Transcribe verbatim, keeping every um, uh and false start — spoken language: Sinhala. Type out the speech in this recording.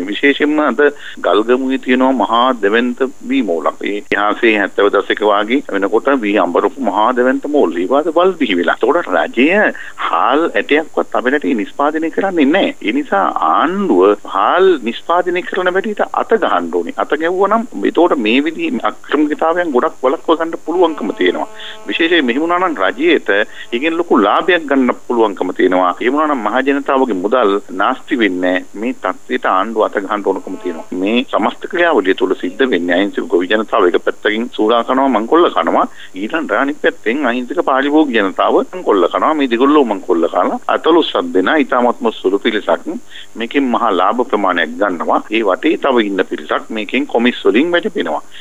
විශේෂයෙන්ම අද ගල්ගමුවේ තියෙනවා මහා දෙවන්ත වී මෝලක්. ඒ ඉතිහාසයේ හැත්තෑ දශක වාගේ වෙනකොට වී අඹරපු මහා දෙවන්ත මෝල් ඊවාද වල් බිහි වෙලා. ඒකට රජය හාල් ඇටයක්වත් අපේ රටේ නිෂ්පාදනය කරන්නේ නැහැ. ඒ නිසා ආණ්ඩුව හාල් නිෂ්පාදනය කරන වැඩිට අත ගහන්න ඕනේ. අත ගැව්වනම් ඒතකොට මේ විදිහේ අක්‍රමිකතාවයන් ගොඩක් වළක්ව ගන්න පුළුවන්කම තියෙනවා. විශේෂයෙන් මෙහෙම වුණා නම් රජයට ඒකෙන් ලොකු ලාභයක් ගන්න පුළුවන්කම තියෙනවා. එහෙම වුණා නම් මහ ජනතාවගේ මුදල් නාස්ති වෙන්නේ මේ තත්ත්වයට ආණ්ඩුව අත ගහන්න ඕනකම තියෙනවා. මේ සමස්ත ක්‍රියාවලිය තුළ සිද්ධ වෙන්නේ අහිංසක ගොවි ජනතාව එක පැත්තකින් සූරා කරනවා මංකොල්ල කනවා ඊළඟ අනිත් පැත්තෙන් අහිංසක පාරිභෝගික ජනතාව මංකොල්ල කනවා. මේ දෙගොල්ලෝ මංකොල්ල කරලා අතලොස්සක් දෙන ඊටමත්ම සුළු පිළිසක් මේකෙන් මහා ලාභ ප්‍රමාණයක් ගන්නවා. ඒ වටේ තව ඉන්න පිරිසක් මේකෙන් කොමිස් වලින් වැටෙනවා.